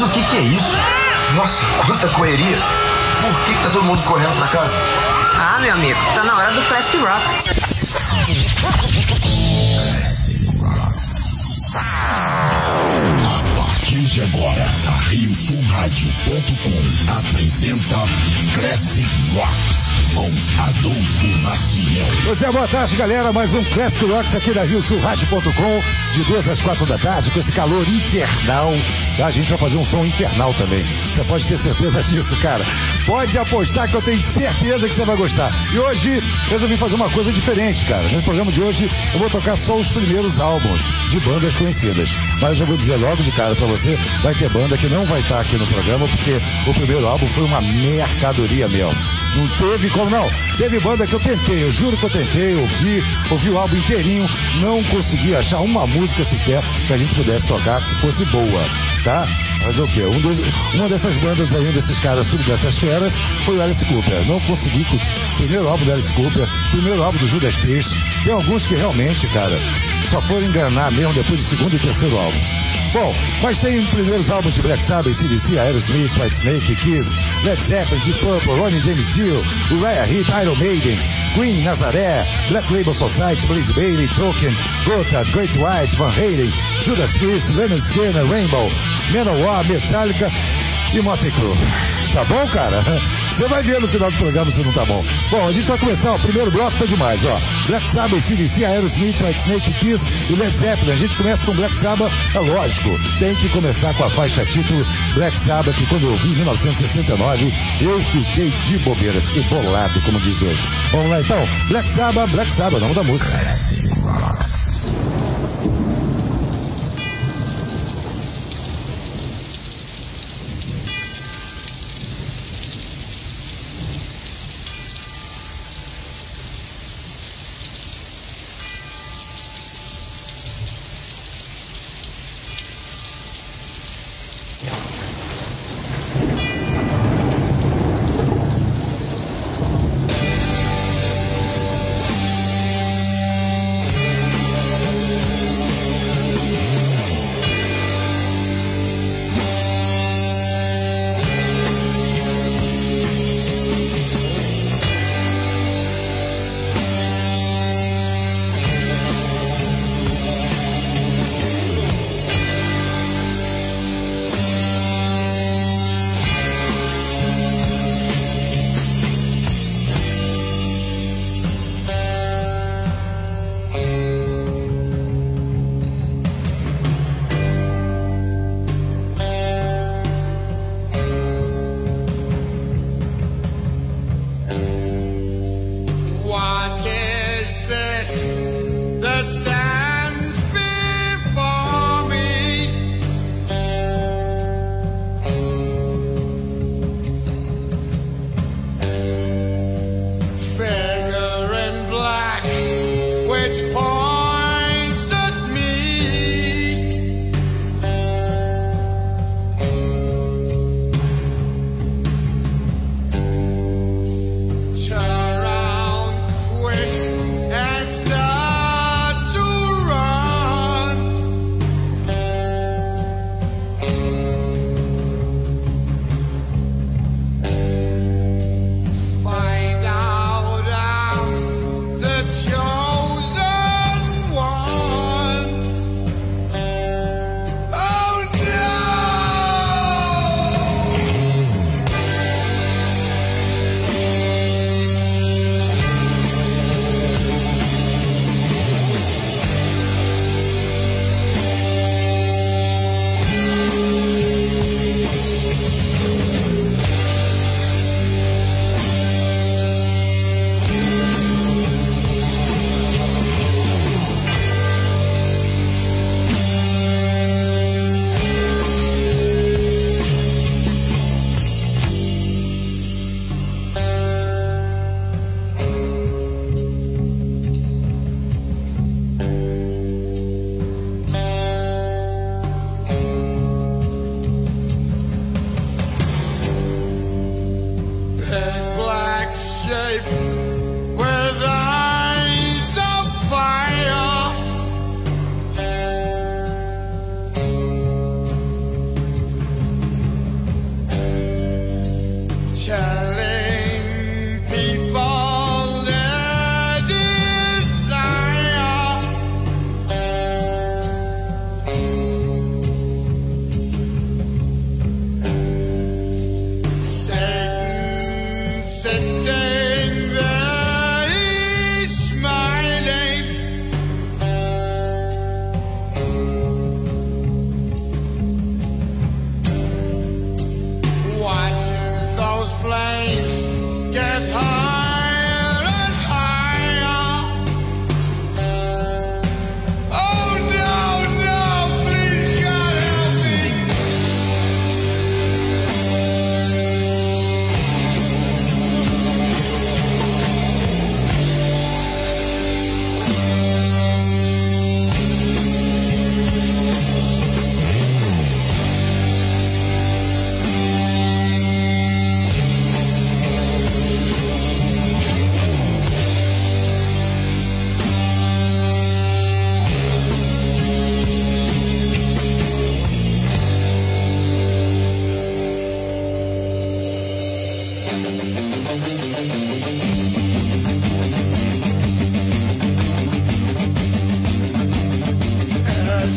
Mas o que é isso? Nossa, quanta correria. Por que tá todo mundo correndo pra casa? Ah, meu amigo, tá na hora do Classic Rocks. A partir de agora, a RioSulRádio.com apresenta Classic Rocks com Adolfo Maciel. Pois é, boa tarde, galera. Mais um Classic Rocks aqui da RioSulRádio.com, de 2 às 4 da tarde, com esse calor infernal. Tá? A gente vai fazer um som infernal também. Você pode ter certeza disso, cara. Pode apostar que eu tenho certeza que você vai gostar. E hoje, resolvi fazer uma coisa diferente, cara. No programa de hoje, eu vou tocar só os primeiros álbuns de bandas conhecidas. Mas eu já vou dizer logo de cara pra você, vai ter banda que não vai estar aqui no programa, porque o primeiro álbum foi uma mercadoria mesmo. Não teve como não. Teve banda que eu tentei, eu juro que eu tentei, ouvi o álbum inteirinho, não consegui achar uma música sequer que a gente pudesse tocar que fosse boa, tá? Mas o quê? Uma dessas bandas aí, um desses caras, dessas feras, foi o Alice Cooper. Não consegui. Primeiro álbum do Alice Cooper, primeiro álbum do Judas Priest. Tem alguns que realmente, cara, só foram enganar mesmo depois do segundo e terceiro álbuns. Bom, mas tem primeiros álbuns de Black Sabbath, CDC, Aerosmith, Whitesnake, Kiss, Led Zeppelin, Deep Purple, Ronnie James Dio, Uriah Heep, Iron Maiden, Queen, Nazaré, Black Label Society, Blaze Bayley, Tolkien, Gotthard, Great White, Van Halen, Judas Priest, Leonard Skinner, Rainbow, Manowar, Metallica e Motley Crue. Tá bom, cara? Você vai ver no final do programa se não tá bom. Bom, a gente vai começar, o primeiro bloco tá demais, ó. Black Sabbath, CDC, Aerosmith, Whitesnake, Kiss e Led Zeppelin. A gente começa com Black Sabbath, é lógico. Tem que começar com a faixa título Black Sabbath, que quando eu vi em 1969, eu fiquei de bobeira, fiquei bolado, como diz hoje. Vamos lá então, Black Sabbath, nome da música.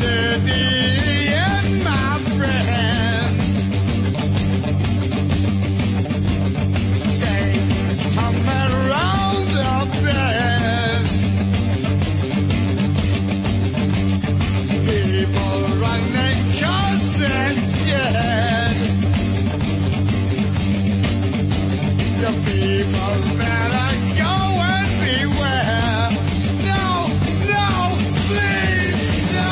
city and my friend. Change coming around the bend. People running 'cause they're scared. The people better go and beware. No, no, please, no.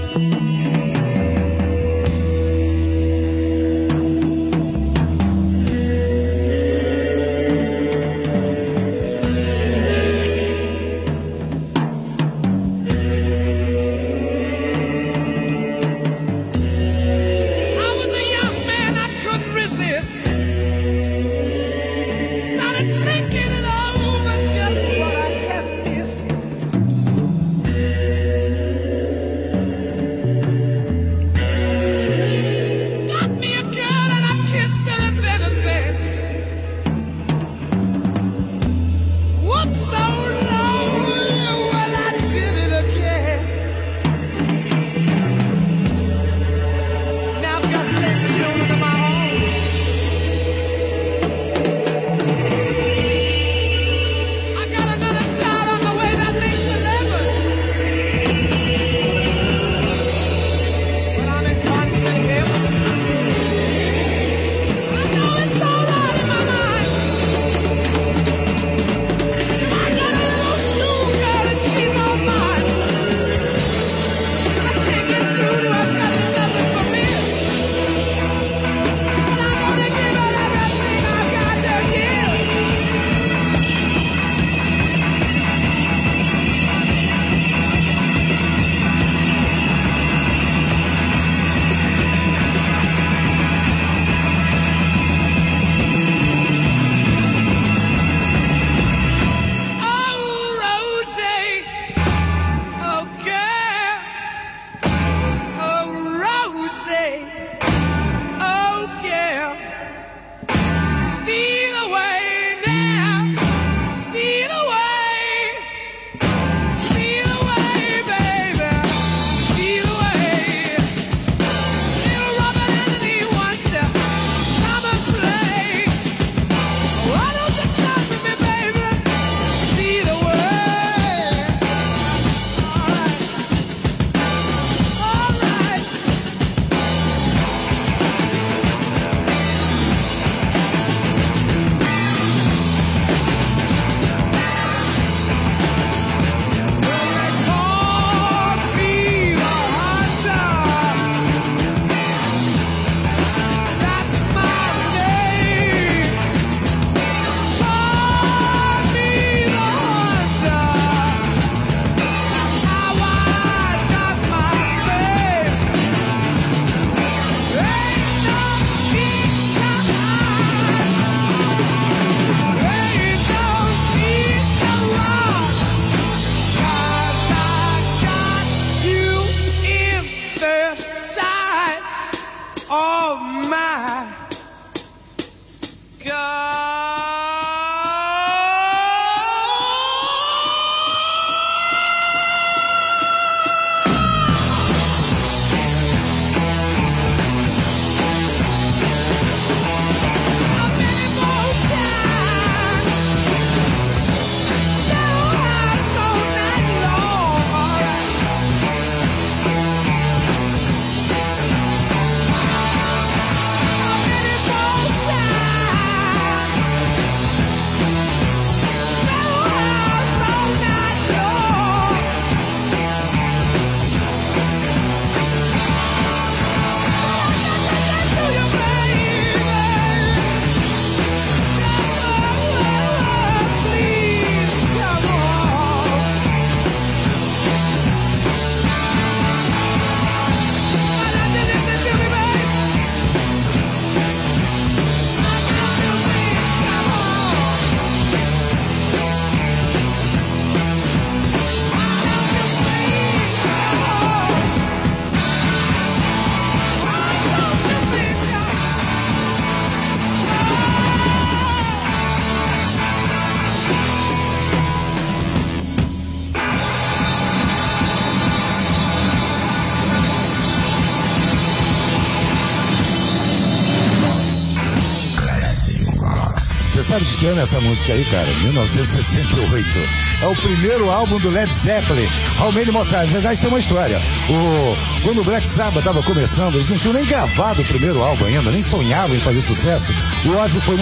sabe de que ano é essa música aí, cara? 1968. É o primeiro álbum do Led Zeppelin. How Many More Times? Na verdade, tem uma história. Quando o Black Sabbath estava começando, eles não tinham nem gravado o primeiro álbum ainda, nem sonhavam em fazer sucesso. O Ozzy foi num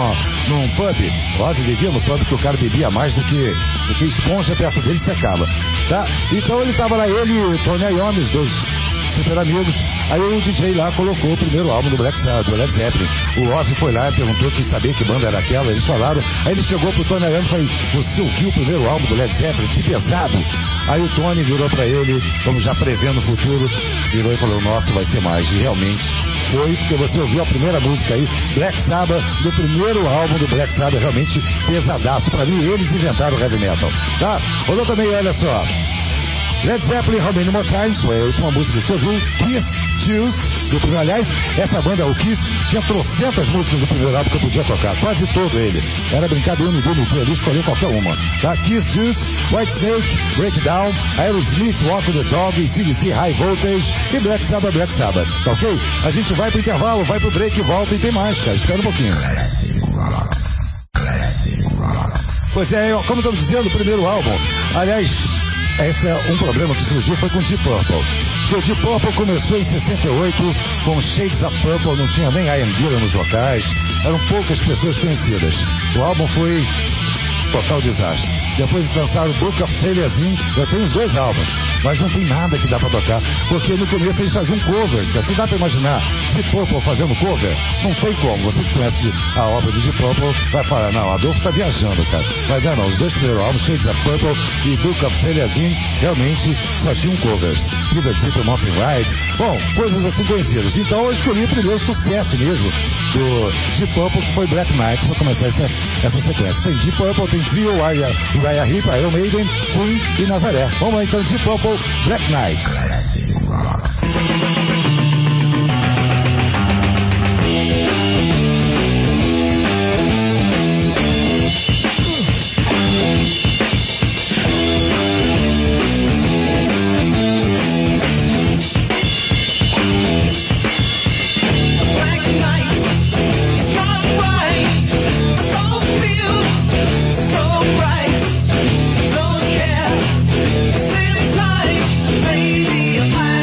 pub. O Ozzy vivia no pub que o cara bebia mais do que esponja perto dele secava. Tá? Então ele estava lá, ele e o Tony Iommi, os dois super amigos. Aí o DJ lá colocou o primeiro álbum do Black Sabbath, do Led Zeppelin. O Ozzy foi lá e perguntou, quis saber que banda era aquela. Eles falaram, aí ele chegou pro Tony Iommi e falou, você ouviu o primeiro álbum do Led Zeppelin? Que pesado. Aí o Tony virou pra ele, como já prevendo o futuro, virou e falou, nossa, vai ser mais. E realmente foi, porque você ouviu a primeira música aí, Black Sabbath, do primeiro álbum do Black Sabbath, realmente pesadaço. Pra mim, eles inventaram o heavy metal, tá? Olha também, olha só, Led Zeppelin, How Many More Times, foi a última música que você ouviu. Kiss, Juice, do primeiro. Aliás, essa banda, o Kiss, tinha trocentas músicas do primeiro álbum que eu podia tocar, quase todo ele. Era brincar do M2 no ali, escolher qualquer uma. Tá? Kiss, Juice, White Snake, Breakdown, Aerosmith, Walk the Dog, CDC, High Voltage e Black Sabbath, Black Sabbath. Tá ok? A gente vai pro intervalo, vai pro break e volta e tem mais, cara. Espera um pouquinho. Pois é, como estamos dizendo, o primeiro álbum. Aliás, esse é um problema que surgiu, foi com o Deep Purple. Porque o Deep Purple começou em 68 com Shades of Purple, não tinha nem Ian Gillan nos vocais, eram poucas pessoas conhecidas. O álbum foi total desastre. Depois eles lançaram Book of Taliesin. Eu tenho os dois álbuns, mas não tem nada que dá pra tocar, porque no começo eles faziam covers, cara. Você dá pra imaginar Deep Purple fazendo cover? Não tem como. Você que conhece a obra do Deep Purple vai falar, não, Adolfo tá viajando, cara. Mas não, os dois primeiros álbuns, Shades of Purple e Book of Taliesin, realmente só tinham covers. River Deep Mountain Ride, bom, coisas assim conhecidas. Então eu escolhi o primeiro sucesso mesmo do Deep Purple, que foi Black Knight, pra começar essa sequência. Tem Deep Purple, tem Dio, Uriah Heep, Iron Maiden, Queen e Nazaré. Vamos lá então, Deep Purple, Black Knight. Don't care, sit tight, baby, if I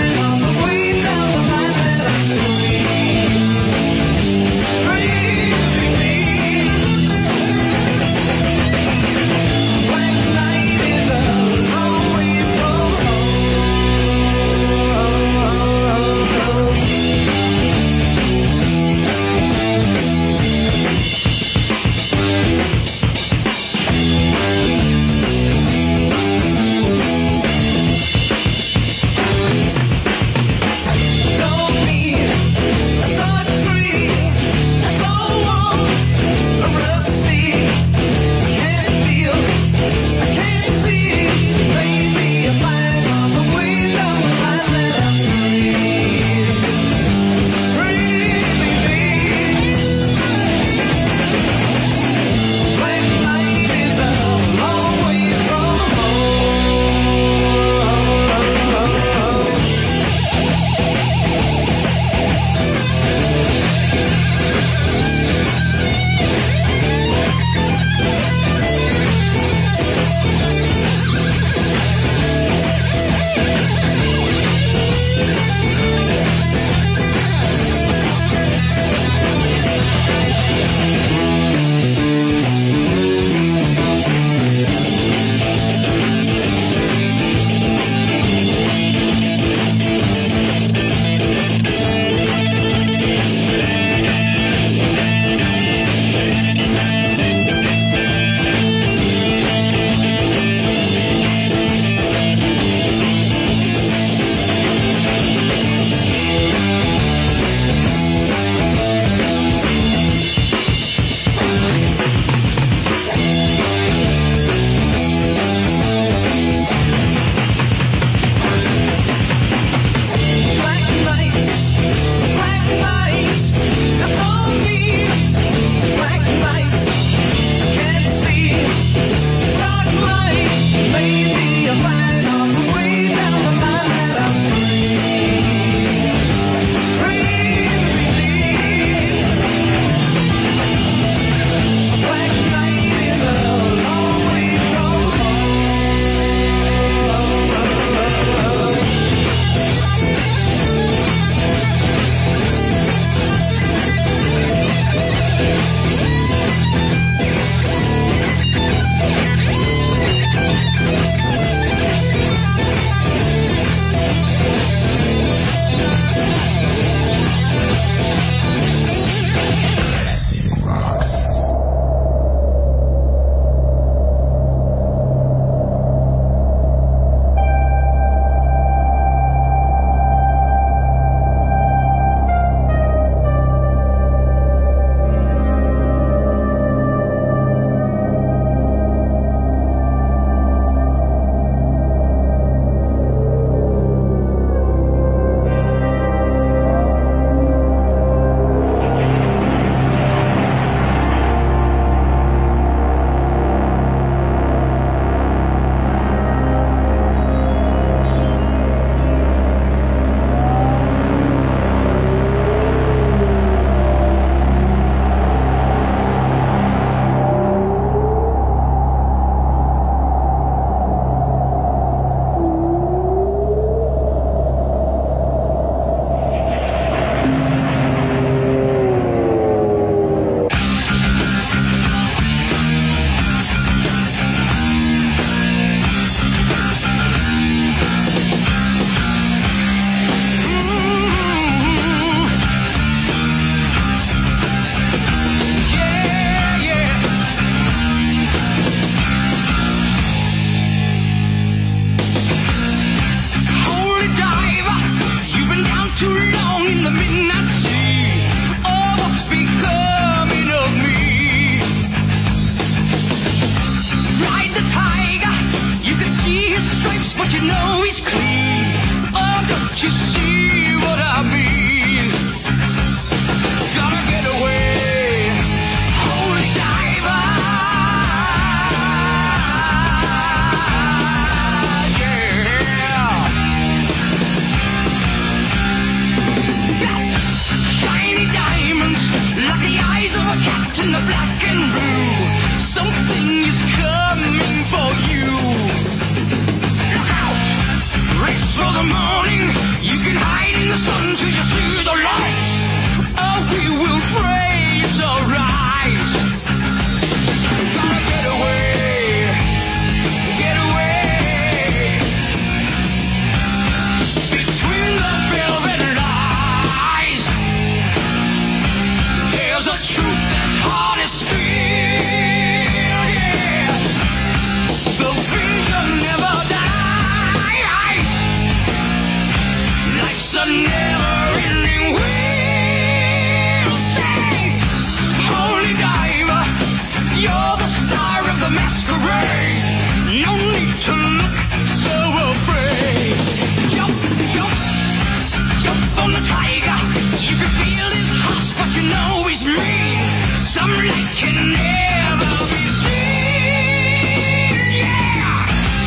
you know he's clean. Oh, don't you see what I mean? Gotta get away, holy diver. Yeah. Got shiny diamonds like the eyes of a cat in the black and blue. Something is coming for you. Look out! Race for the morning. You can hide in the sun till you see the light. Oh, we will pray it's alright. Gotta get away. Get away. Between the velvet lies, there's a truth that's hard as steel. Yeah. The vision never dies. Life's a never-ending wheel. Say, holy diver, you're the star of the masquerade. No need to look so afraid. Jump, jump, jump on the tiger. You can feel his heart, but you know he's mean. Some light can never be seen. Yeah.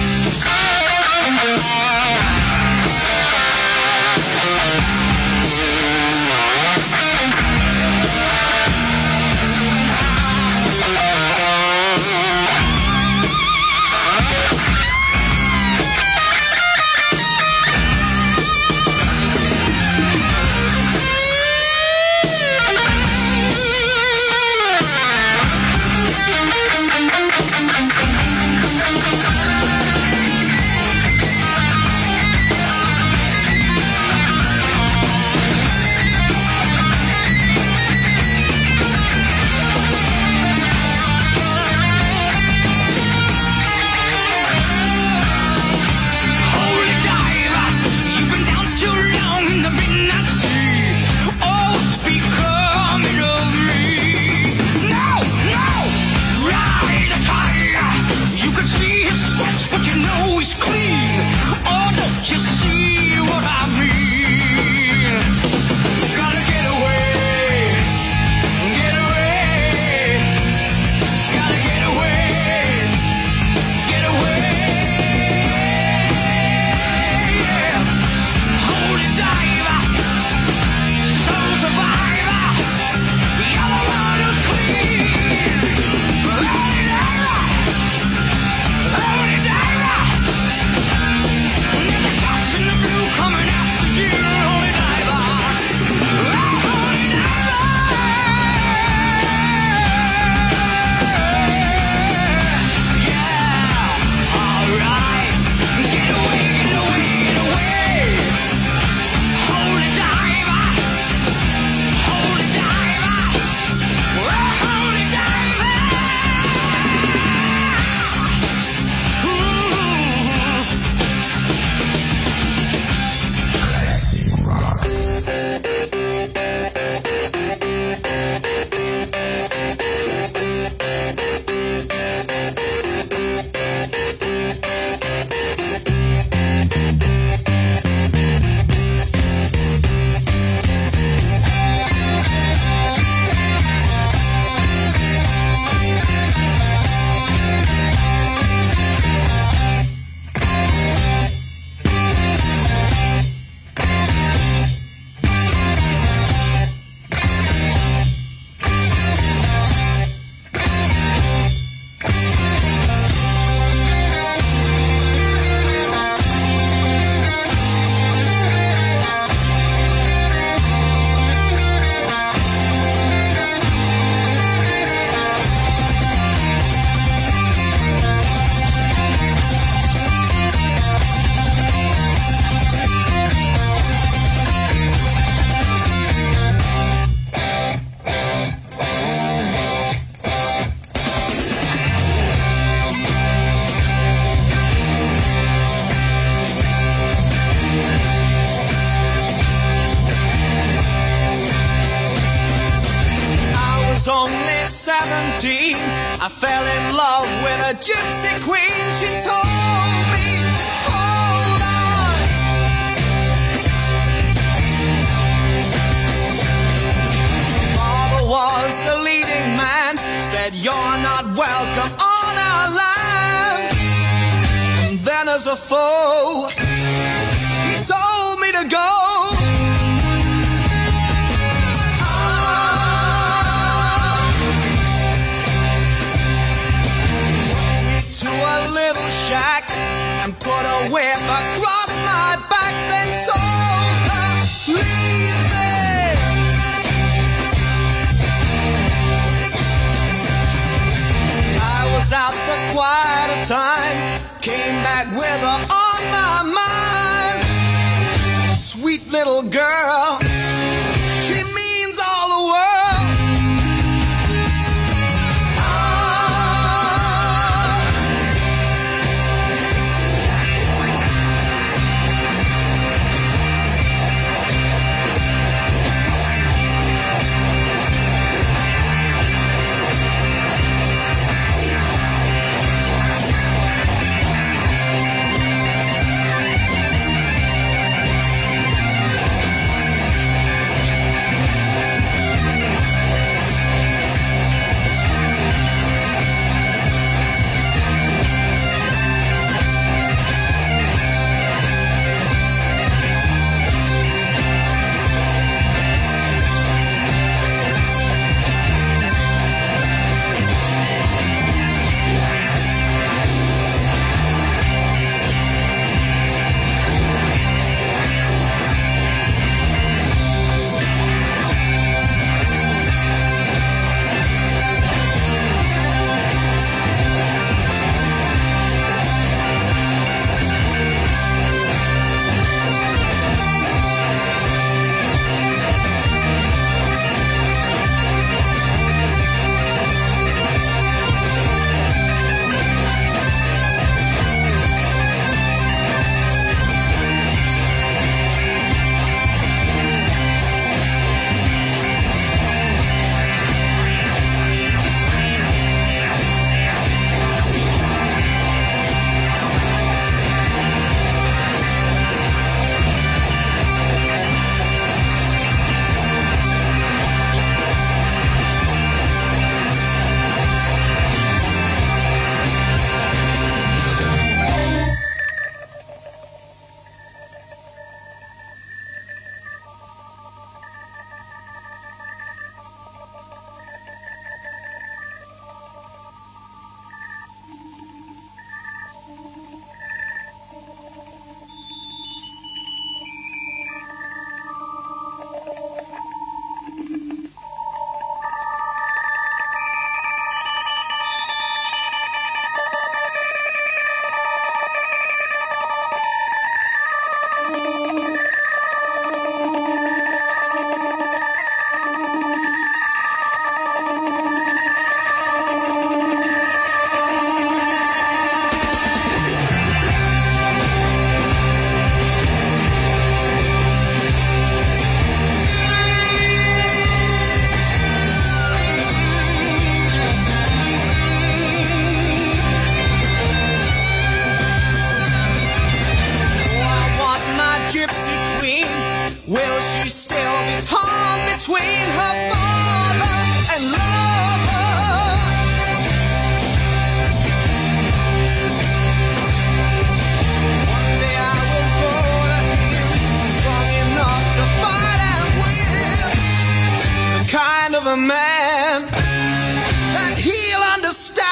Holy diver, you've been down too long in the midnight sea. Oh, what's becoming of me? No, no, ride the tiger. You can see his stripes, but you know he's clean. Oh, don't you see what I mean? Gotta get away, get away. Gotta get away, get away. Yeah. Holy diver, soul survivor, the other one who's clean. Holy diver, holy diver. There's the cops in the blue coming after you, holy diver. Oh, holy diver. Yeah, all right. Get away, get away, get away. Holy diver, holy diver. Oh, holy diver. Classic Rocks. was only 17, I fell in love with a gypsy queen. She told me, oh, a foe. He told me to go. Took me to a little shack and put a whip across my back, then told her, leave me. I was out for quite a time, came back with her on my mind. Sweet little girl, she means all the world. Will she still be torn between her father and lover? One day I will grow to him, strong enough to fight and win. The kind of a man that he'll understand.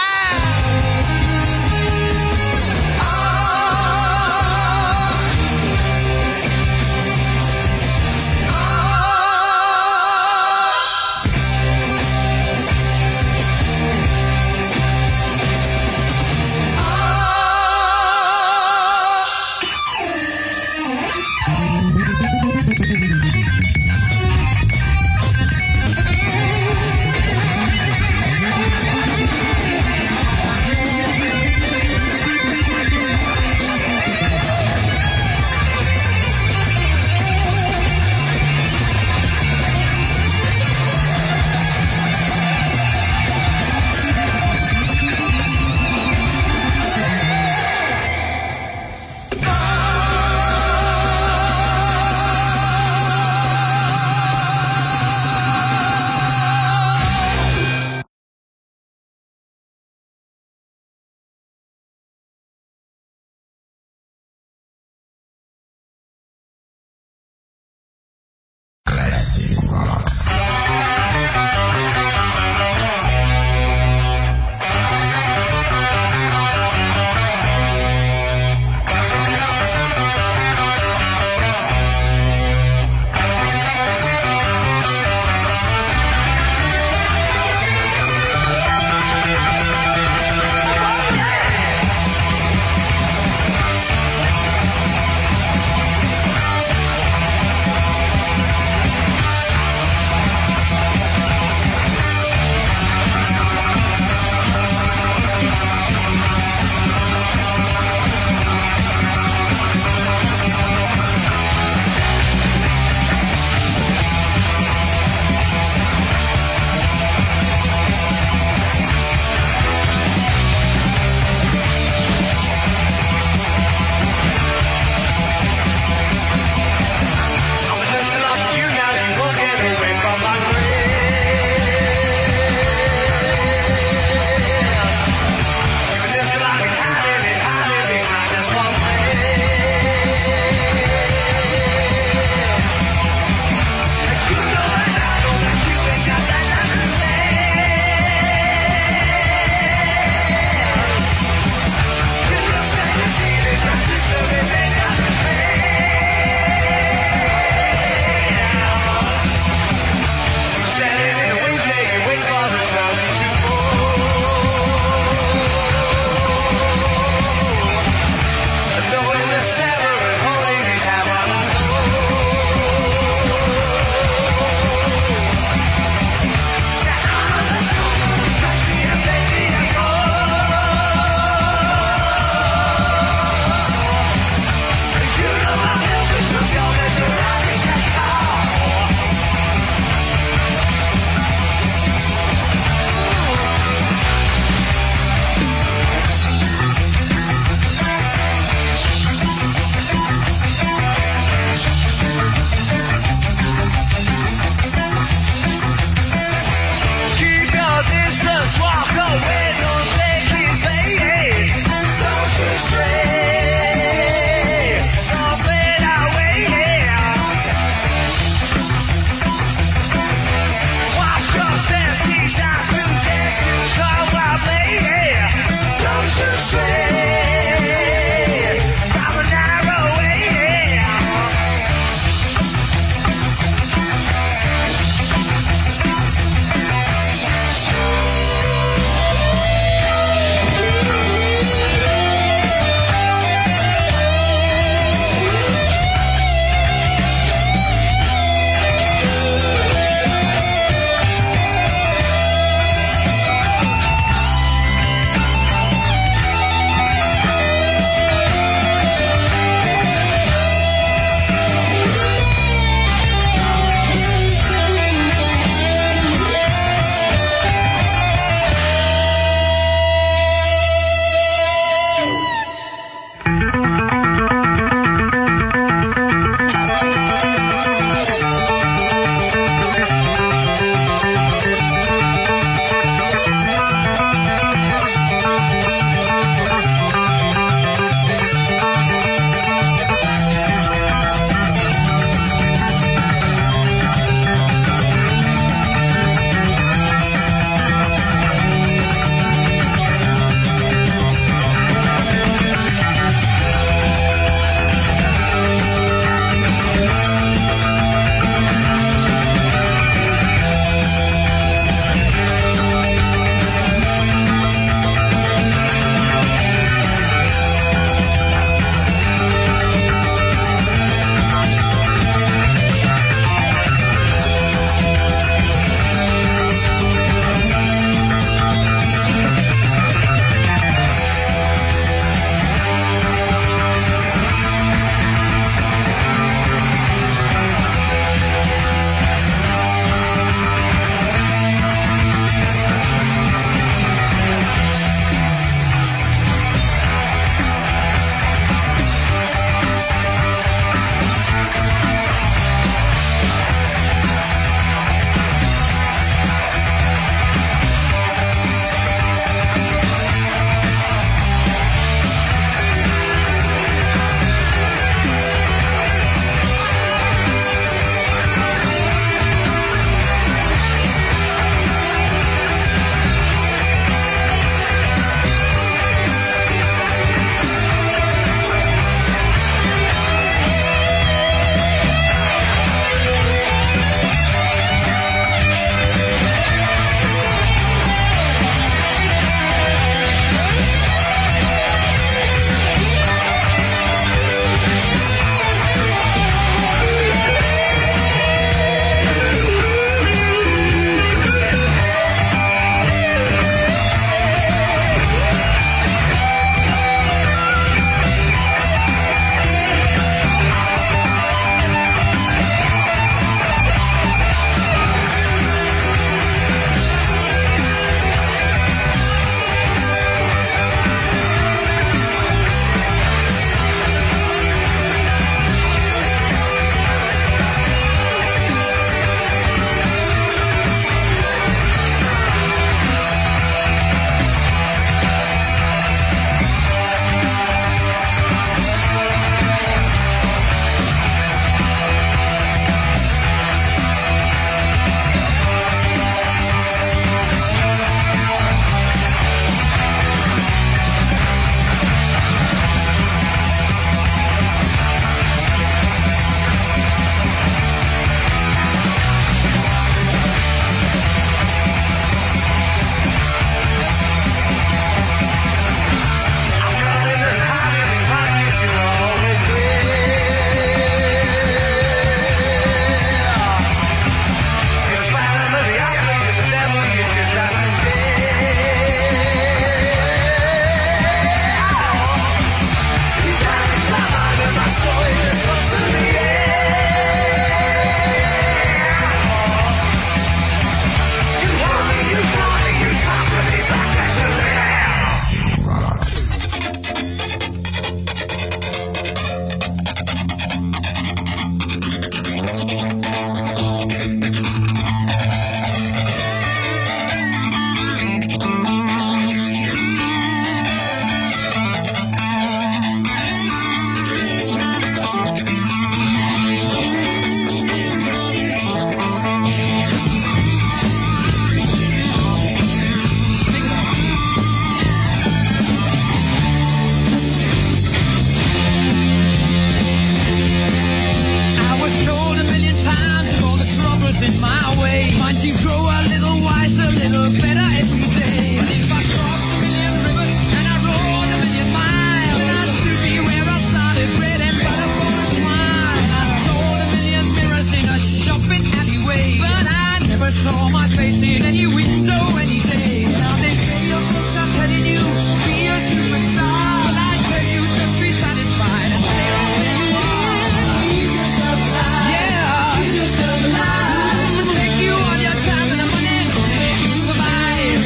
in my way. Find you grow a little wiser, a little better every day. And if I crossed a million rivers and I rode a million miles, then I'd still be where I started, bread and butter for a smile. I sold a million mirrors in a shopping alleyway, but I never saw my face in any window any day. Now they say your books are telling you be a superstar, but I tell you just be satisfied and stay right where you are. Keep yourself alive. Yeah. Keep yourself alive. Take you all your time and the money to make you survive.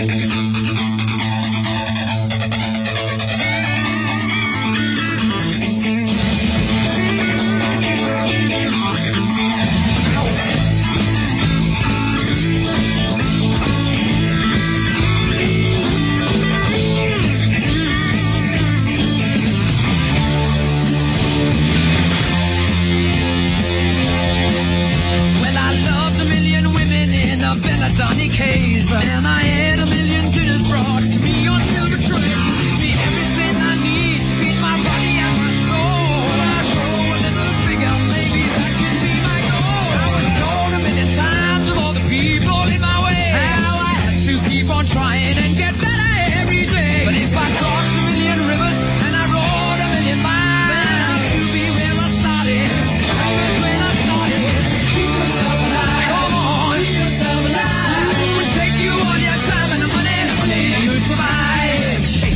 Well, I loved a million women in a Belladonna case, and I had a million dinners brought to me on silver tray. See everything I need to feed my body and my soul. I'd grow a little bigger, maybe that could be my goal. I was told a million times of all the people in my way how I had to keep on trying and get better every day. But if I crossed a million rivers and I rode a million miles, then I'd still be where I started. Same as when I started. Keep yourself alive. Come on. Keep yourself alive. Take you all your time and the money you survive. Shake.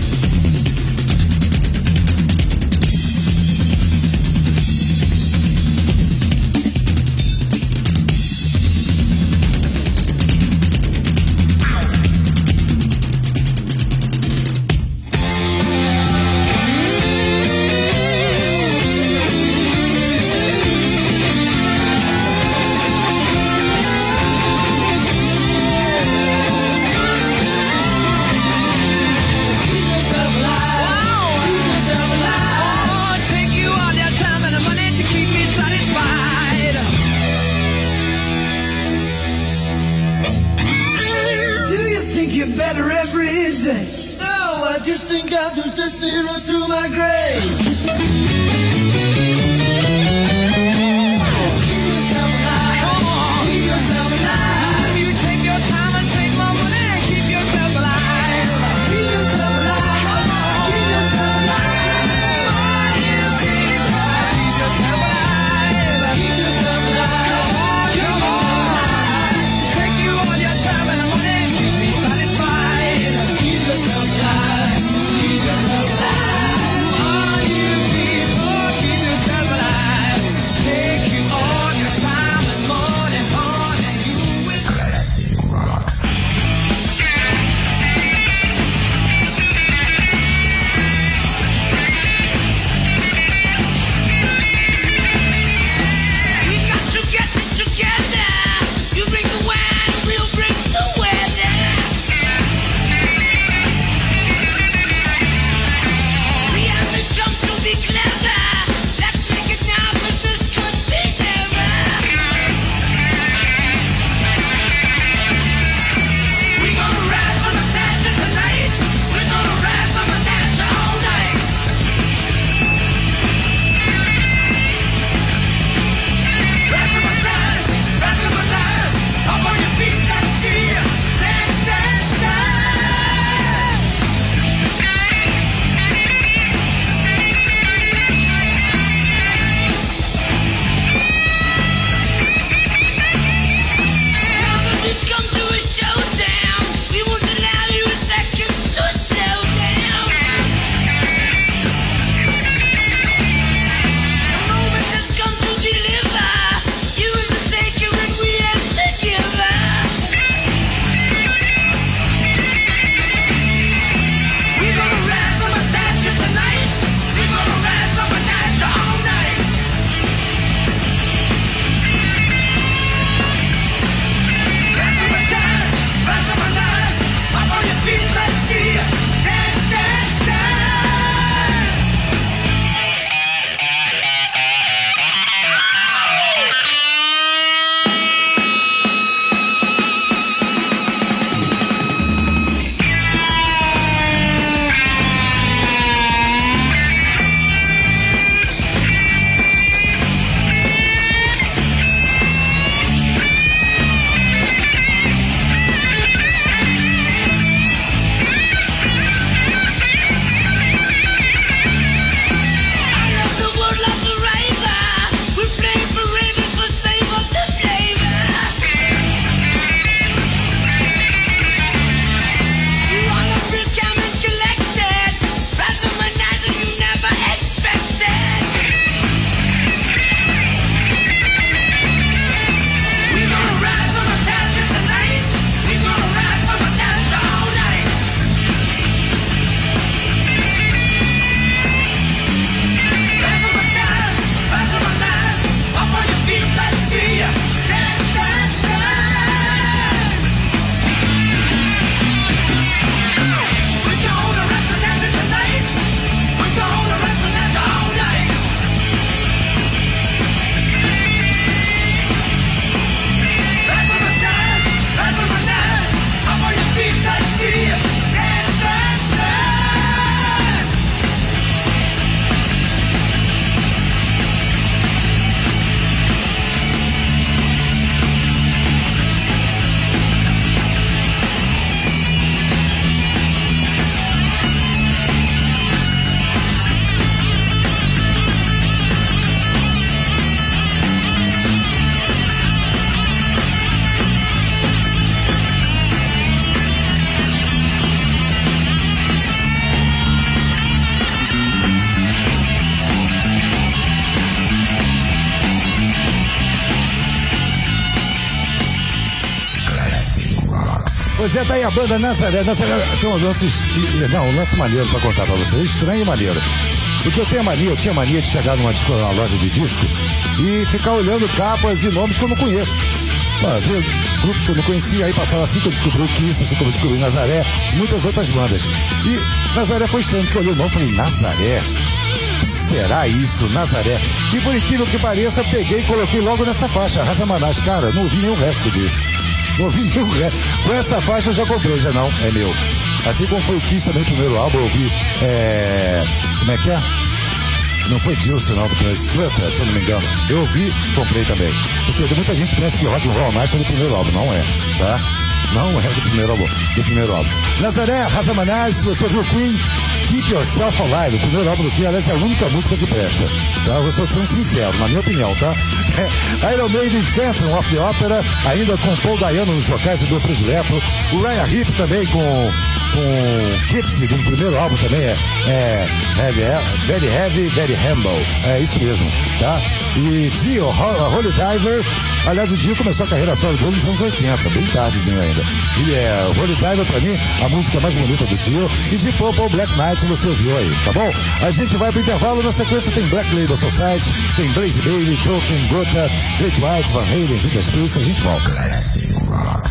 Keep yourself alive. Keep yourself alive. Oh, take you all your time and the money to keep me satisfied. Do you think you're better every day? No, I just think I'm just destined right to my grave. Keep yourself alive. Come on. Keep yourself alive. You take your time and take my money. Keep yourself alive. Keep yourself alive. Come on. Keep yourself alive. Keep yourself alive. Keep yourself alive. Come on. Take you all your time and the money. Keep me satisfied. Keep yourself alive. Keep yourself alive. All you Pois é, tá aí a banda Nazaré. Nazaré tem um lance maneiro pra contar pra vocês, estranho e maneiro. Porque eu tinha mania de chegar numa loja de disco e ficar olhando capas e nomes que eu não conheço. Ver grupos que eu não conhecia, aí passaram assim que eu descobri o Kiss, assim que eu descobri Nazaré, e muitas outras bandas. E Nazaré foi estranho, porque eu olhei o nome e falei, Nazaré? O que será isso, Nazaré? E por incrível que pareça, eu peguei e coloquei logo nessa faixa, Razamanás. Cara, não ouvi nem o resto do disco. Não ouvi nem o resto. Com essa faixa eu já comprei, já não, é meu. Assim como foi o Kiss também, o primeiro álbum, eu ouvi, como é que é? Não foi Dilson, não, foi Strutter, se eu não me engano. Eu ouvi, comprei também. Porque muita gente pensa que Rock and Roll Night é do primeiro álbum, não é, tá? Não é do primeiro álbum. Nazaré, Razamanás, se você ouviu Queen, Keep Yourself Alive, o primeiro álbum do Queen, aliás, é a única música que presta, tá? Eu estou sendo sincero, na minha opinião, tá? Iron Maiden, Phantom of the Opera, ainda com Paul Dayano nos vocais, o meu predileto. O Ryan Heep também com Gypsy, do primeiro álbum também, Very Heavy, Very Humble. É isso mesmo, tá? E Dio, Holy Diver. Aliás, o Dio começou a carreira solo dele nos anos 80, bem tardezinho ainda. E Holy Diver, pra mim, a música mais bonita do Dio. E de Purple Black Knight, você ouviu aí, tá bom? A gente vai pro intervalo, na sequência tem Black Label Society, tem Blaze Bayley, Tolkien, Gotha, Great White, Van Halen, Judas Priest, a gente volta. Classic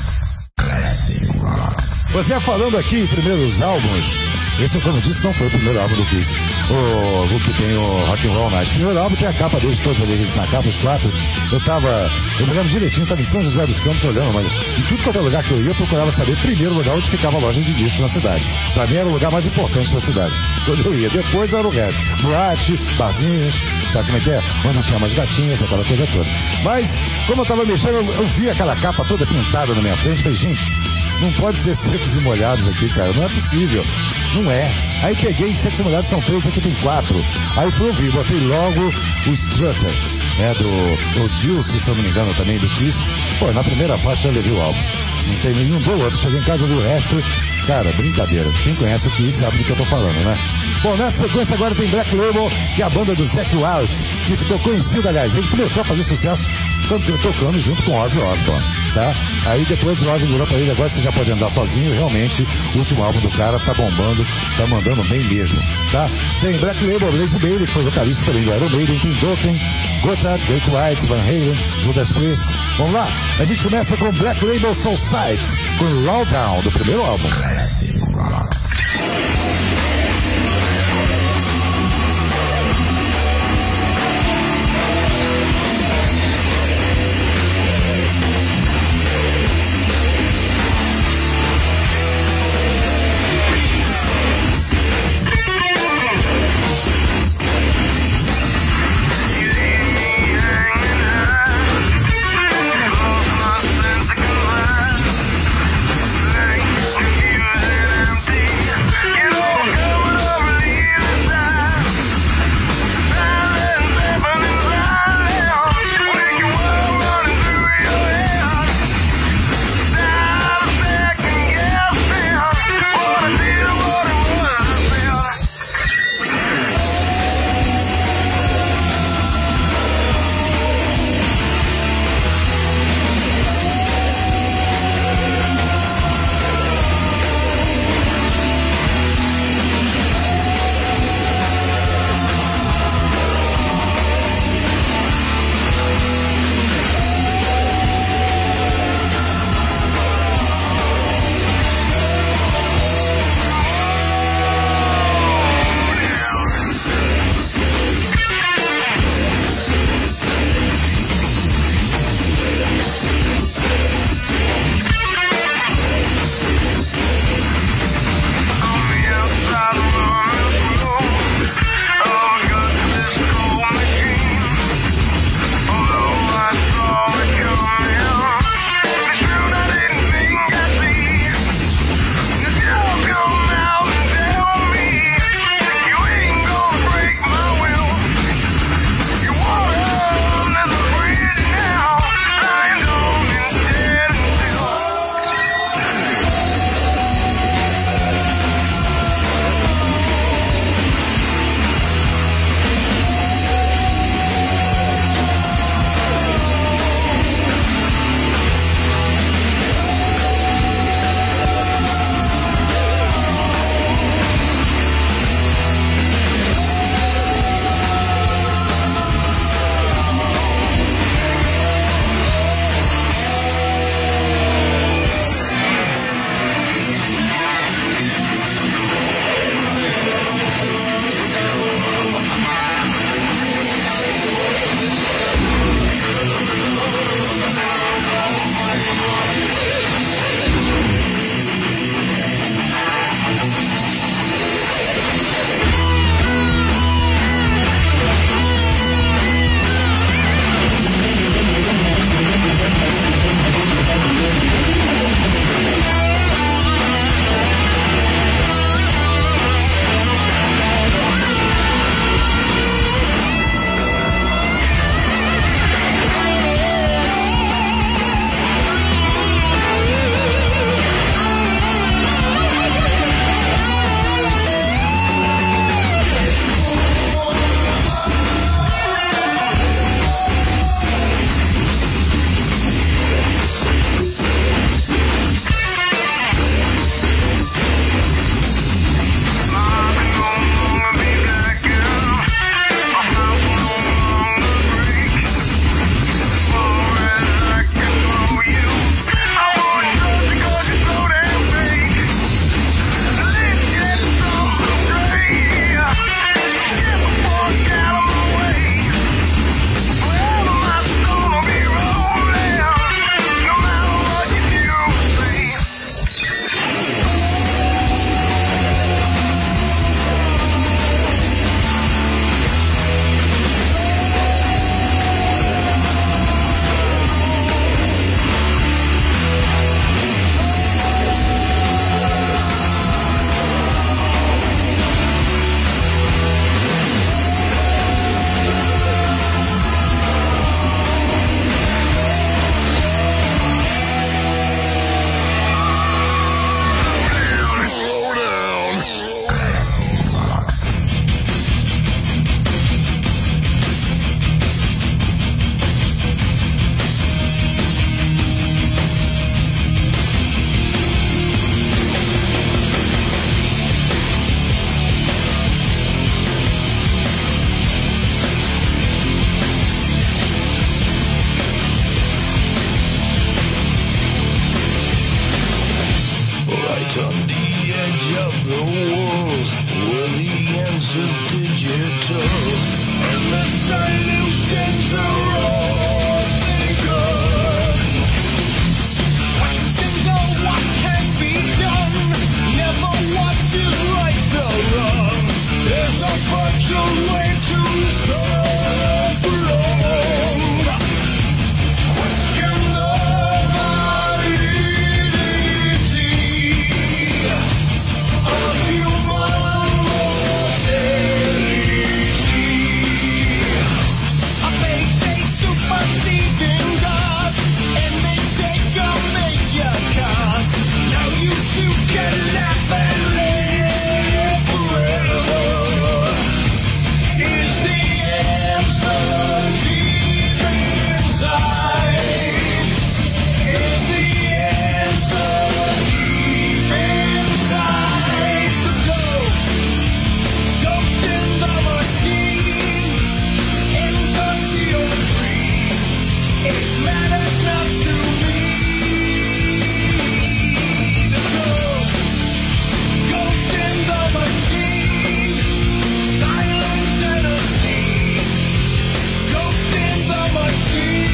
Rocks. Você falando aqui em primeiros álbuns, esse, como eu disse, não foi o primeiro álbum do Kiss, o que tem o Rock and Roll Night. O primeiro álbum tem a capa deles todos ali, eles na capa, os quatro. Eu me lembro direitinho, estava em São José dos Campos olhando, mas em tudo qualquer lugar que eu ia, eu procurava saber primeiro lugar onde ficava a loja de discos na cidade. Pra mim era o lugar mais importante da cidade, quando eu ia. Depois era o resto, boate, barzinhos, sabe como é que é? Onde tinha mais gatinhas, aquela coisa toda. Mas, como eu tava mexendo, eu vi aquela capa toda pintada na minha frente, falei, gente, não pode ser secos e molhados aqui, cara, não é possível. Não é. Aí peguei, secos e molhados são 3, aqui tem 4. Aí fui ouvir, botei logo o Strutter, do Dilson, se eu não me engano, também do Kiss. Pô, na primeira faixa eu levei o álbum. Não tem nenhum do outro. Cheguei em casa e vi o resto. Cara, brincadeira. Quem conhece o Kiss sabe do que eu tô falando, né? Bom, nessa sequência agora tem Black Label, que é a banda do Zakk Wylde, que ficou conhecida, aliás. Ele começou a fazer sucesso tocando junto com Ozzy Osbourne, tá? Aí depois o Ozzy virou pra ele, agora você já pode andar sozinho. Realmente, o último álbum do cara tá bombando, tá mandando bem mesmo, tá? Tem Black Label, Blaze Bayley, que foi vocalista também do Iron Maiden, tem Dokken, Gotha, Great White, Van Halen, Judas Priest. Vamos lá, a gente começa com Black Label Society, com Lowdown, do primeiro álbum. Classic Rocks. You know on the edge of the world where the answer's digital and the solutions are all good. Questions are what can be done, never what is right or wrong. There's a virtual way to solve wrong. Question the validity of human mortality. They say superseding God, and they take a major cut. Now you two can laugh and live forever. Is the answer deep inside? Is the answer deep inside? The ghost in the machine. Enter geometry. It matters not to me. The ghost in the machine. Silent Tennessee. Ghost in the machine.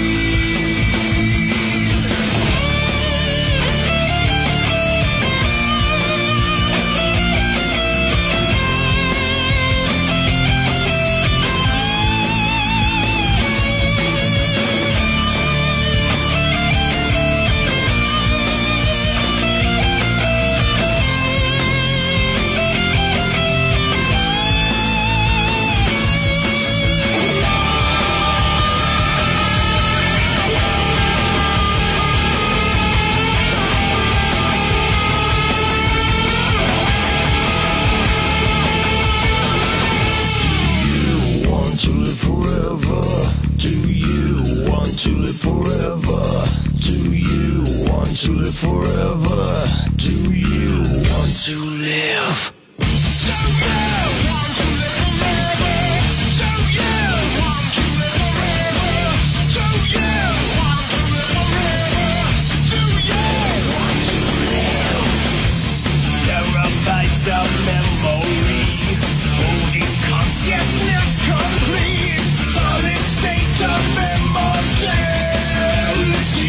Want to live forever? Do you want to live forever? Do you want to live forever? Do you want to live? Do you want to live forever? Do you want to live forever? Do you want to live forever? Do you want to live? Terabytes of memory, holding consciousness complete, solid state of immortality.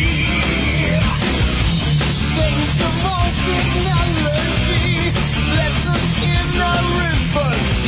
Saints of all technology, bless us in our infancy.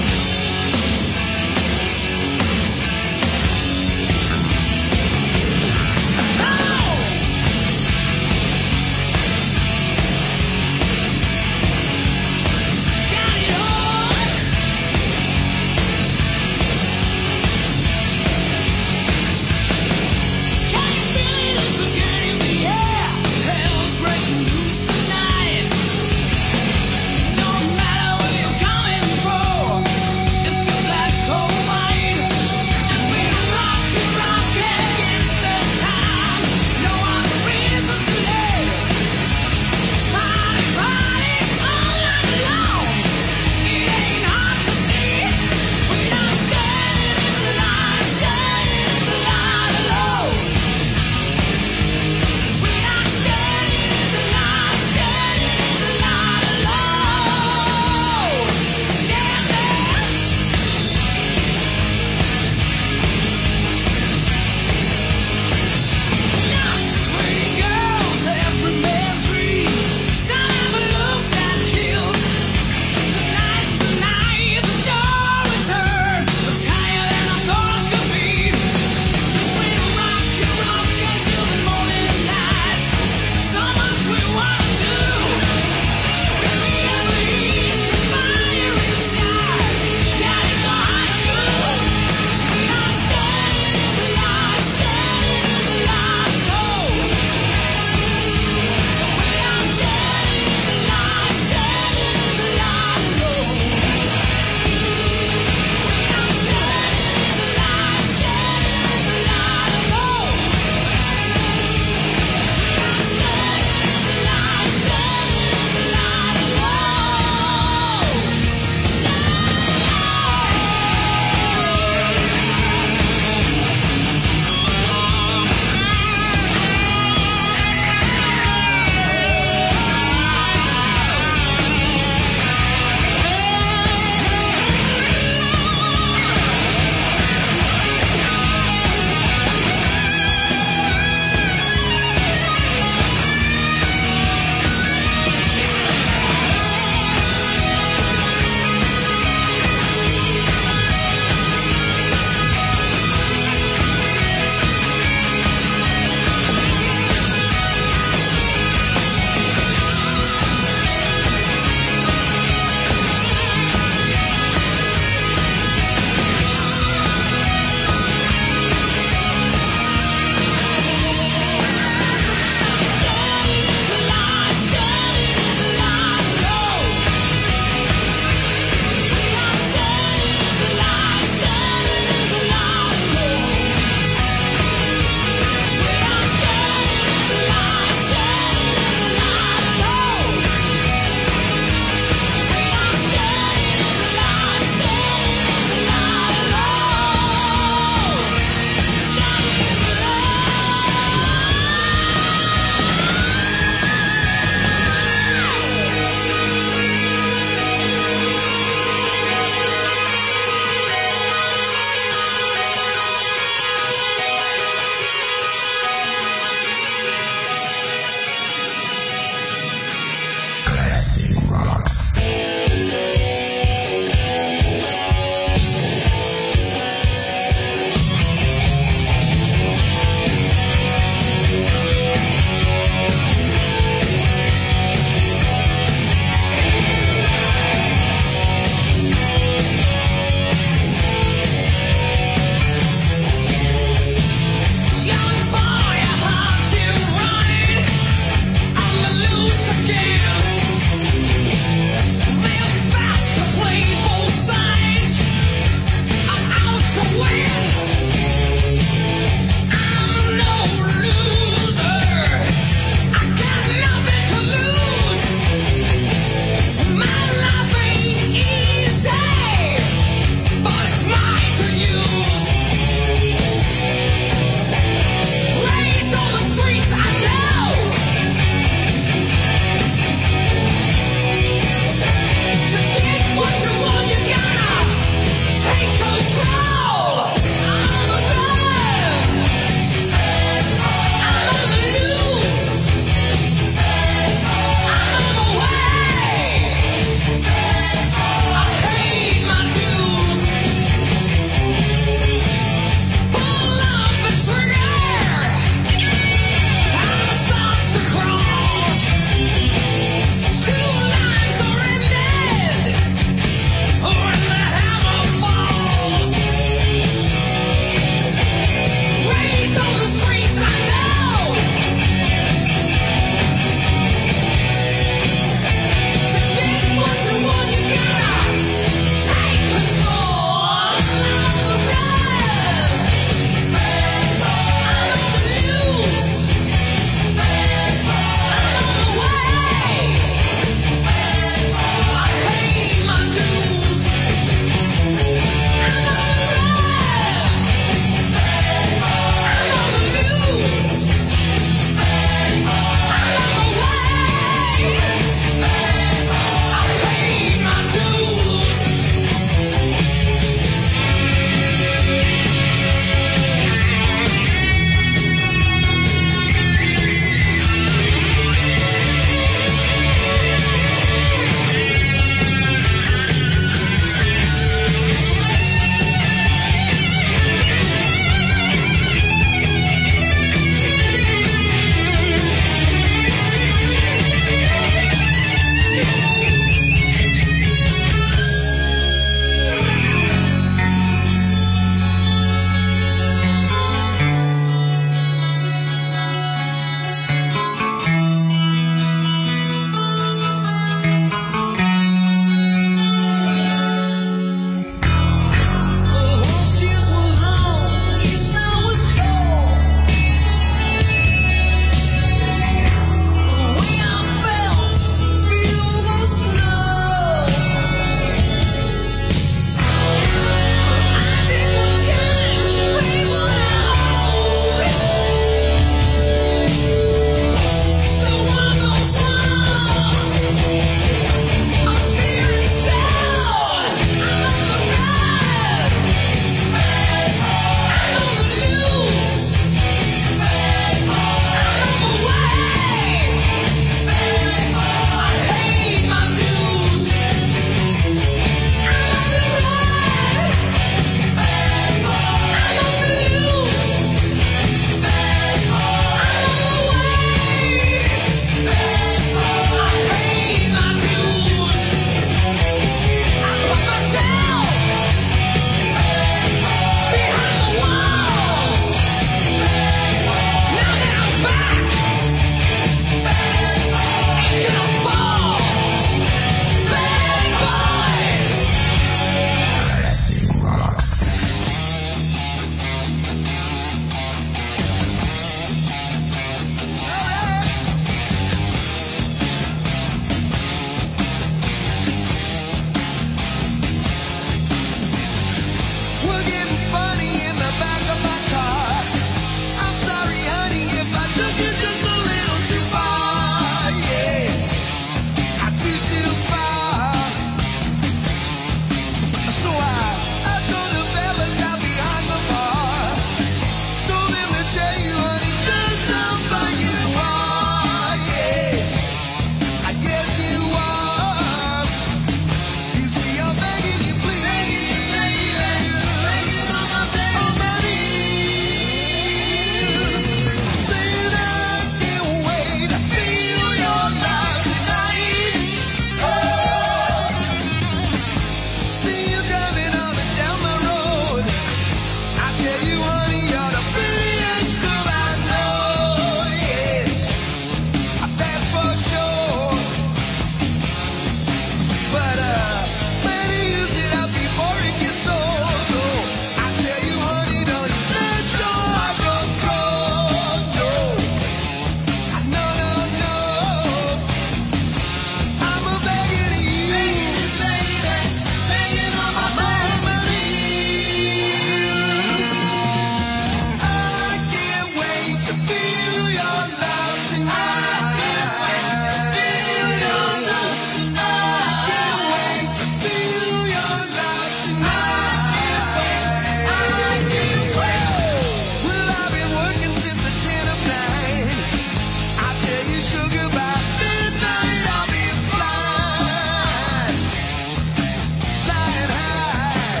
to feel your love tonight. I can't wait to feel your love tonight. I can't wait to feel your love tonight. I can't wait. Well, I've been working since the 10 of 9. I tell you, sugar, by midnight I'll be flying, flying high.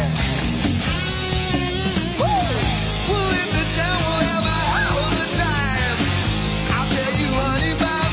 Woo! Well, if the town will have a hell of a time, I'll tell you, honey, by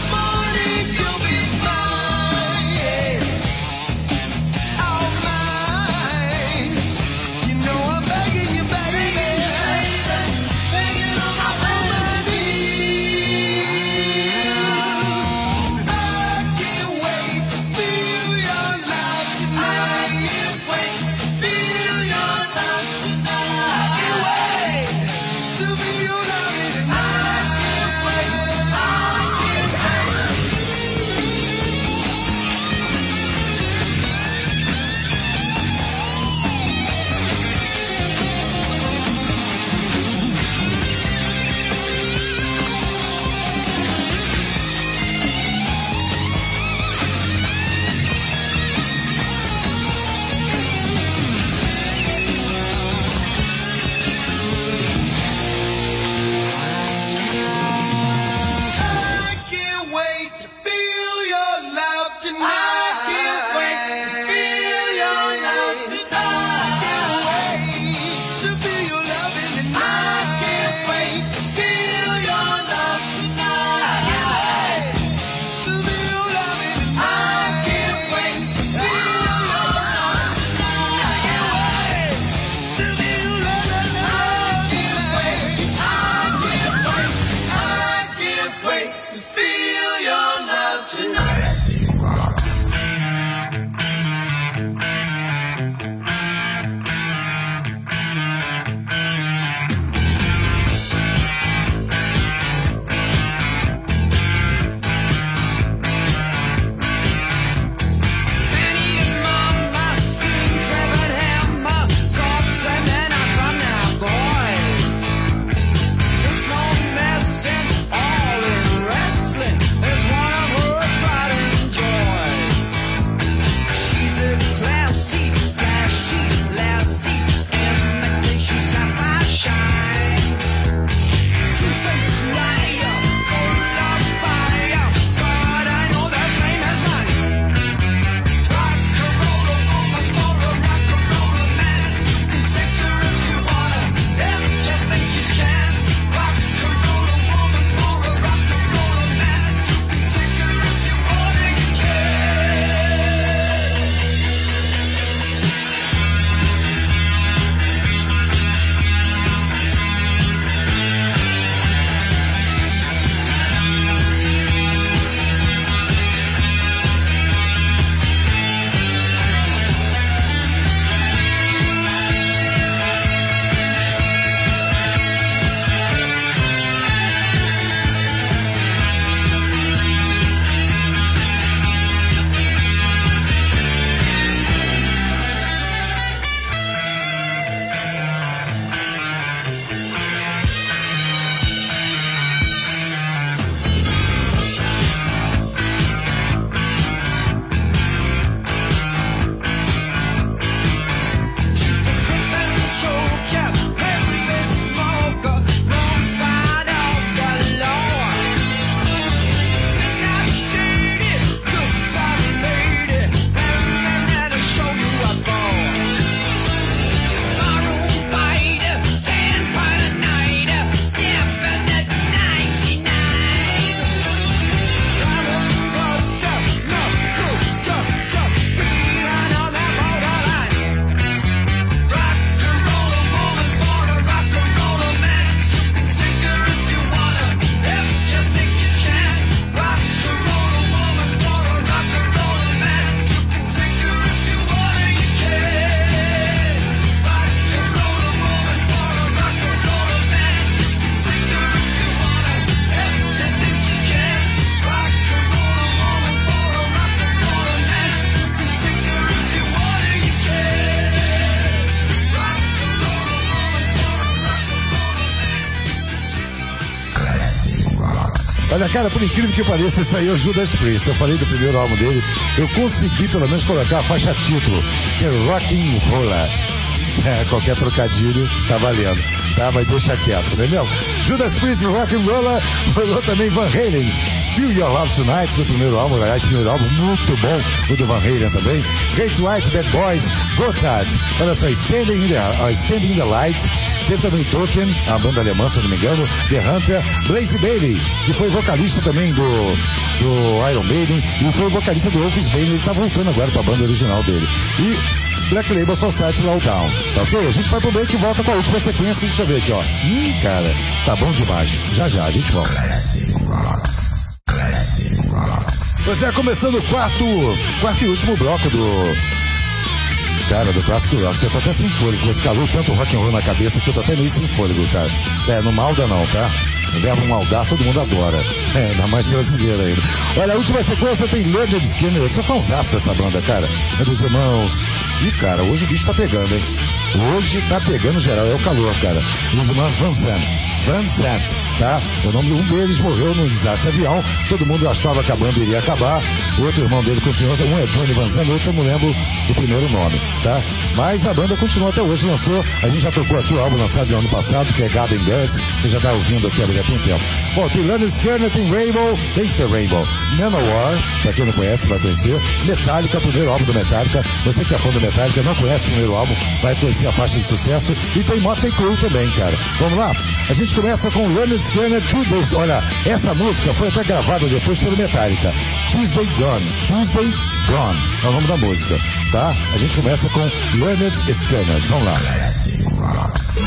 Olha, cara, por incrível que pareça, isso aí é o Judas Priest. Eu falei do primeiro álbum dele, eu consegui pelo menos colocar a faixa título, que é Rockin' Roller. Qualquer trocadilho tá valendo, tá? Mas deixa quieto, não é mesmo? Judas Priest, Rockin' Roller, rolou também Van Halen. Feel Your Love Tonight, do primeiro álbum, aliás, primeiro álbum muito bom, o do Van Halen também. Great White, Bad Boys, Gotthard, olha só, Standing in the Light. Teve também Tolkien, a banda alemã, se não me engano, The Hunter, Blaze Bayley, que foi vocalista também do Iron Maiden, e foi vocalista do Elvis Bayley, ele tá voltando agora pra banda original dele. E Black Label Society Lowdown, tá ok? A gente vai pro break e volta com a última sequência, deixa eu ver aqui, ó. Cara, tá bom demais. Já a gente volta. Classic Rocks. Pois é, começando o quarto e último bloco do Classic Rock. Eu tô até sem fôlego, com esse calor, tanto rock and roll na cabeça que eu tô até meio sem fôlego, cara. Não malda não, tá? O verbo maldar todo mundo adora. Ainda mais brasileiro ainda. Olha, a última sequência tem Leonard Skinner. Eu sou fãzaço dessa banda, cara. É dos irmãos. Ih, cara, hoje o bicho tá pegando, hein? Hoje tá pegando geral, é o calor, cara. Os irmãos Van Sant, tá? O nome de um deles morreu num desastre de avião. Todo mundo achava que a banda iria acabar. O outro irmão dele continuou. Um é Johnny Van Sant, o outro eu não lembro do primeiro nome, tá? Mas a banda continua até hoje. Lançou, a gente já tocou aqui o álbum lançado no ano passado, que é Garden Girls. Você já tá ouvindo aqui, já tem tempo. Bom, tem Leonard Skinner, tem Rainbow, tem The Rainbow. Manowar, pra quem não conhece, vai conhecer. Metallica, primeiro álbum do Metallica. Você que é fã do Metallica, não conhece o primeiro álbum, vai conhecer a faixa de sucesso. E tem Motley Crue também, cara. Vamos lá? A gente começa com Leonard Skinner, Tuesdays. Olha, essa música foi até gravada depois pelo Metallica. Tuesday Gone é o nome da música, tá? A gente começa com Leonard Skinner. Vamos lá. Classic Rocks.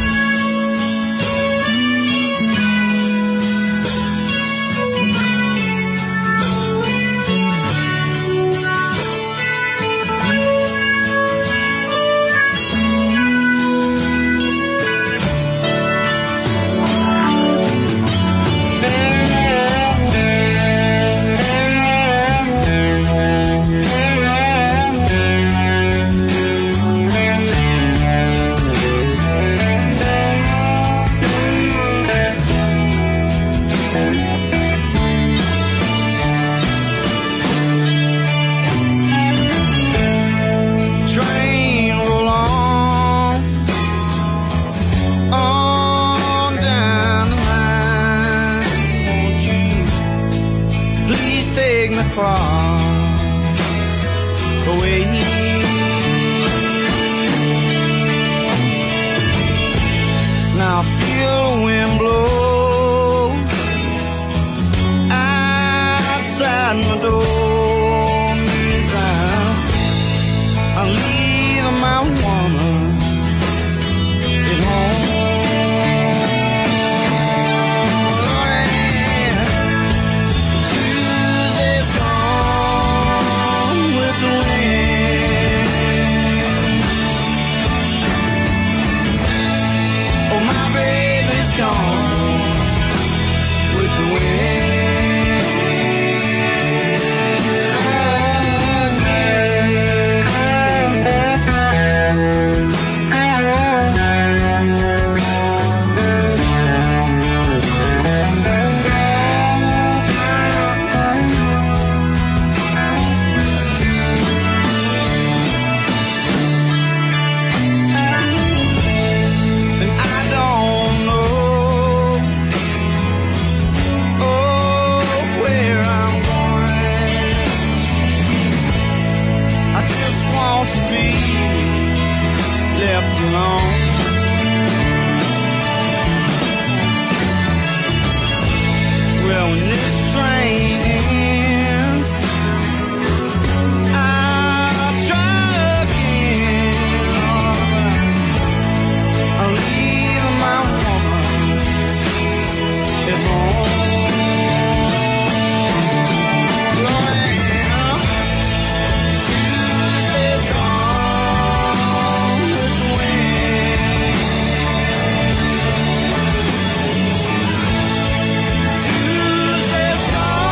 Tuesday's gone.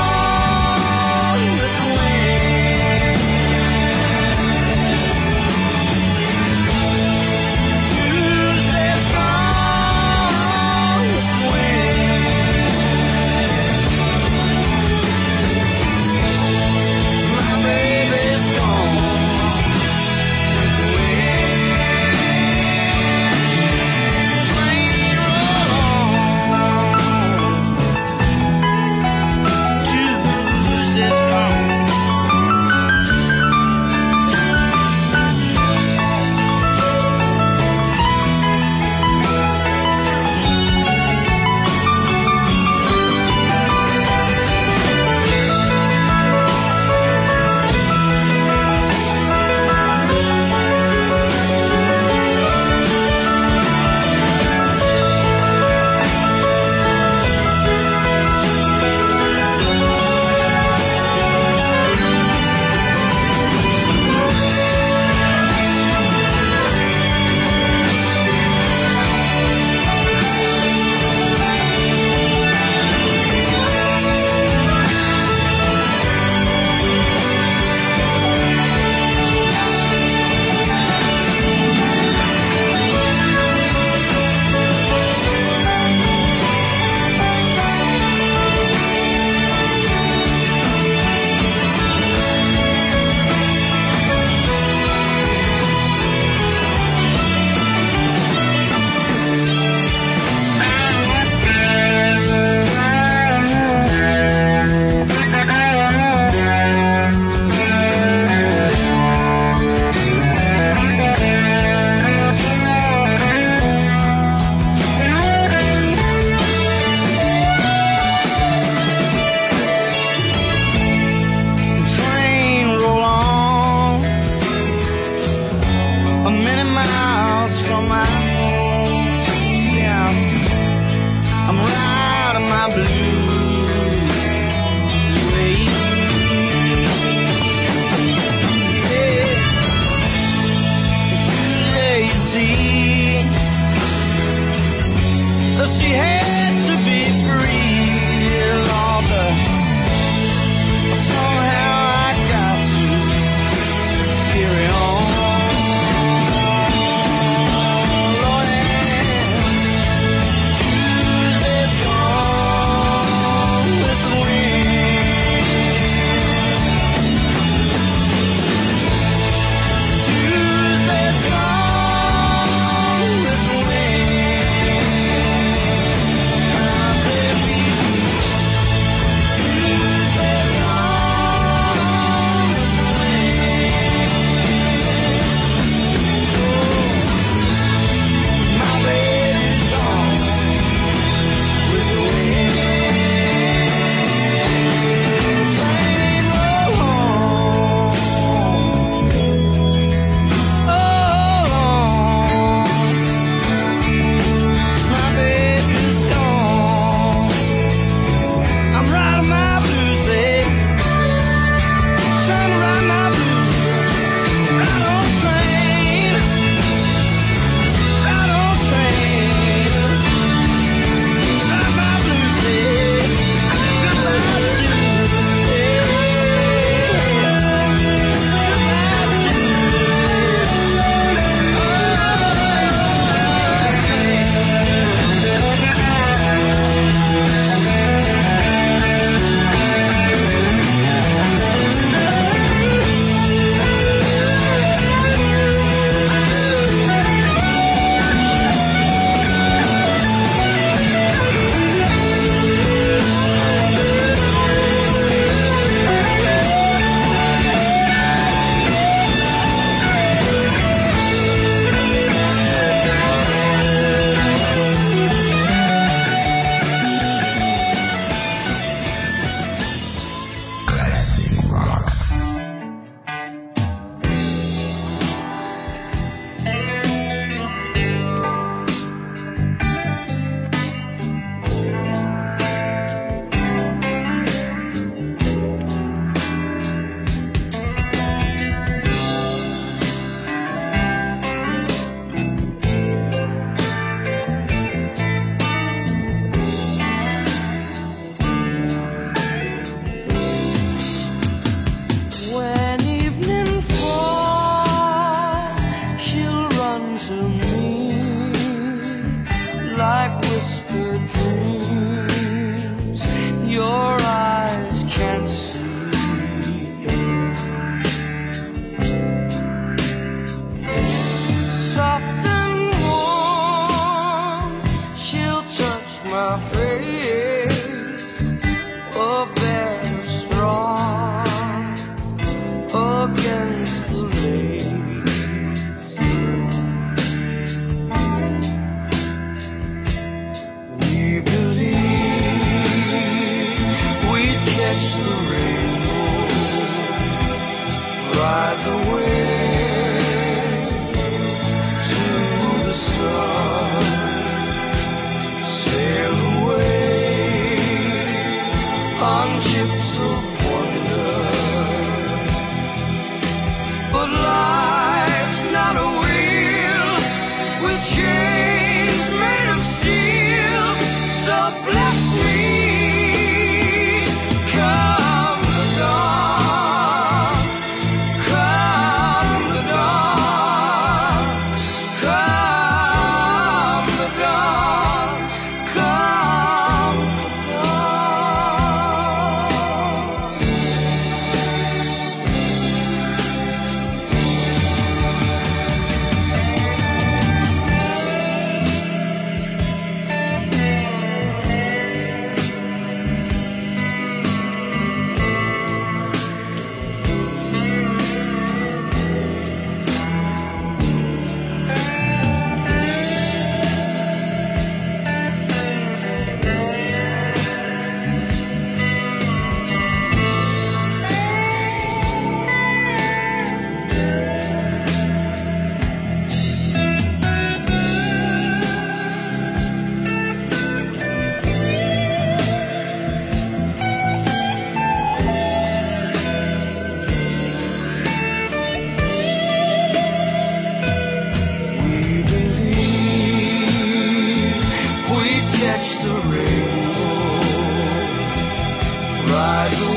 ride the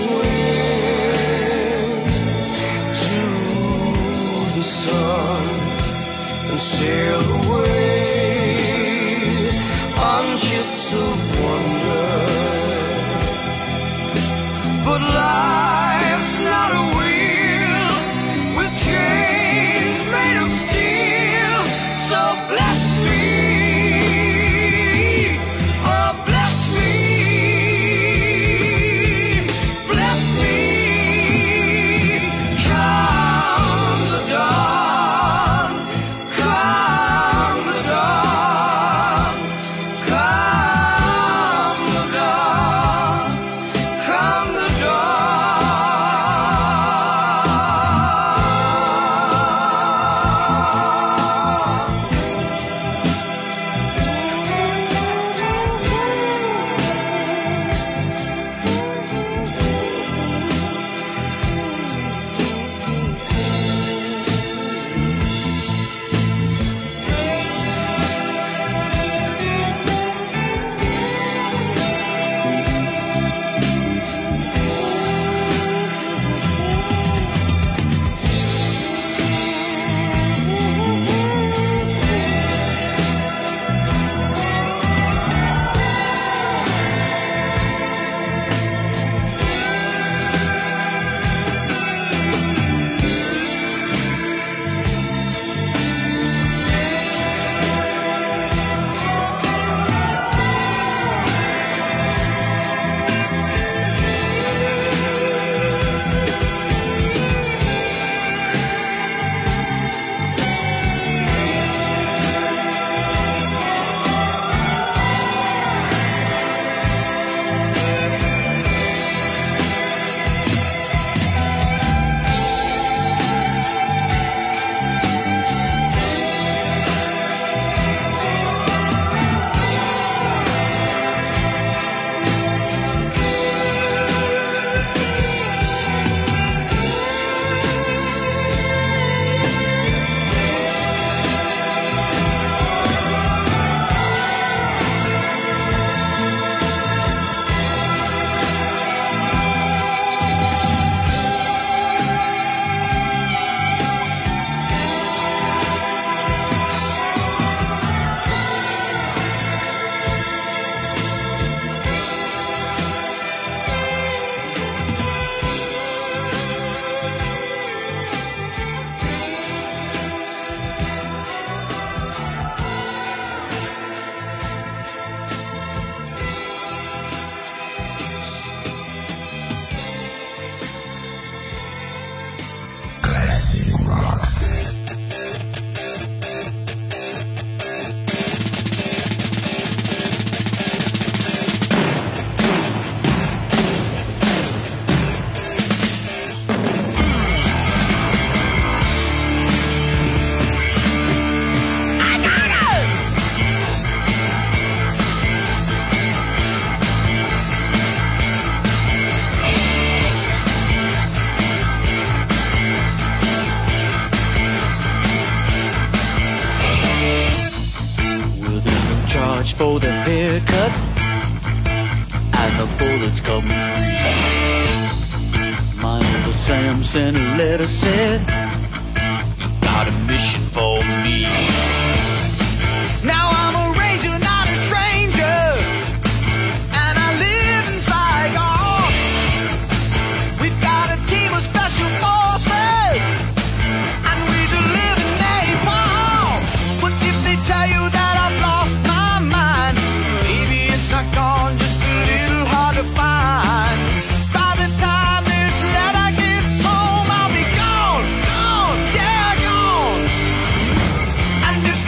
wind to the sun and sail away on ships of wonder. But life's not a wheel with chains made of steel. So bless me, oh bless me, bless me. Come the dawn, come the dawn, come the dawn, come the dawn. For the haircut, and the bullets come free. My Uncle Sam sent a letter, said, "You got a mission for me." Now I'm a ranger, not a stranger, and I live in Saigon. We've got a team of special forces, and we deliver napalm. But if they tell you that I've lost my mind, maybe it's not gone, just a little hard to find. By the time this letter gets home, I'll be gone, gone, yeah, gone. And if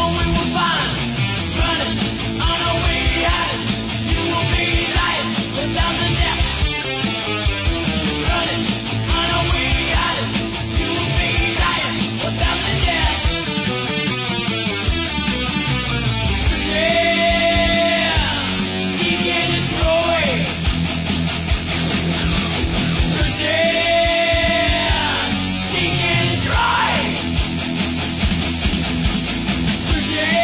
Yeah.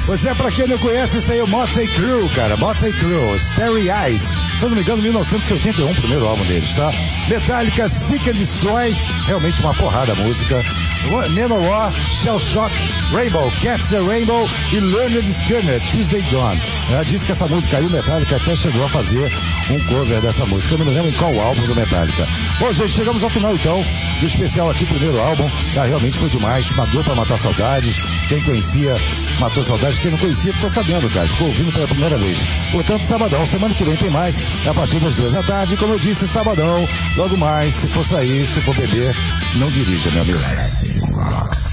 Pois é, pra quem não conhece, isso aí é o Motley Crue, cara. Motley Crue, Starry Eyes. Se eu não me engano, 1981, primeiro álbum deles, tá? Metallica, Seek and Destroy. Realmente uma porrada a música. Manowar, Shell Shock, Rainbow, Catch the Rainbow e Leonard Skinner, Tuesday Gone. Ela disse que essa música aí, o Metallica até chegou a fazer um cover dessa música. Eu não me lembro em qual álbum do Metallica. Bom, gente, chegamos ao final então do especial aqui, primeiro álbum. Realmente foi demais, mandou pra matar saudades. Quem conhecia, matou saudades. Quem não conhecia, ficou sabendo, cara. Ficou ouvindo pela primeira vez. Portanto, sabadão, semana que vem tem mais, a partir das 2 da tarde. Como eu disse, sabadão, logo mais, se for sair, se for beber, não dirija, meu amigo. Classic Rocks.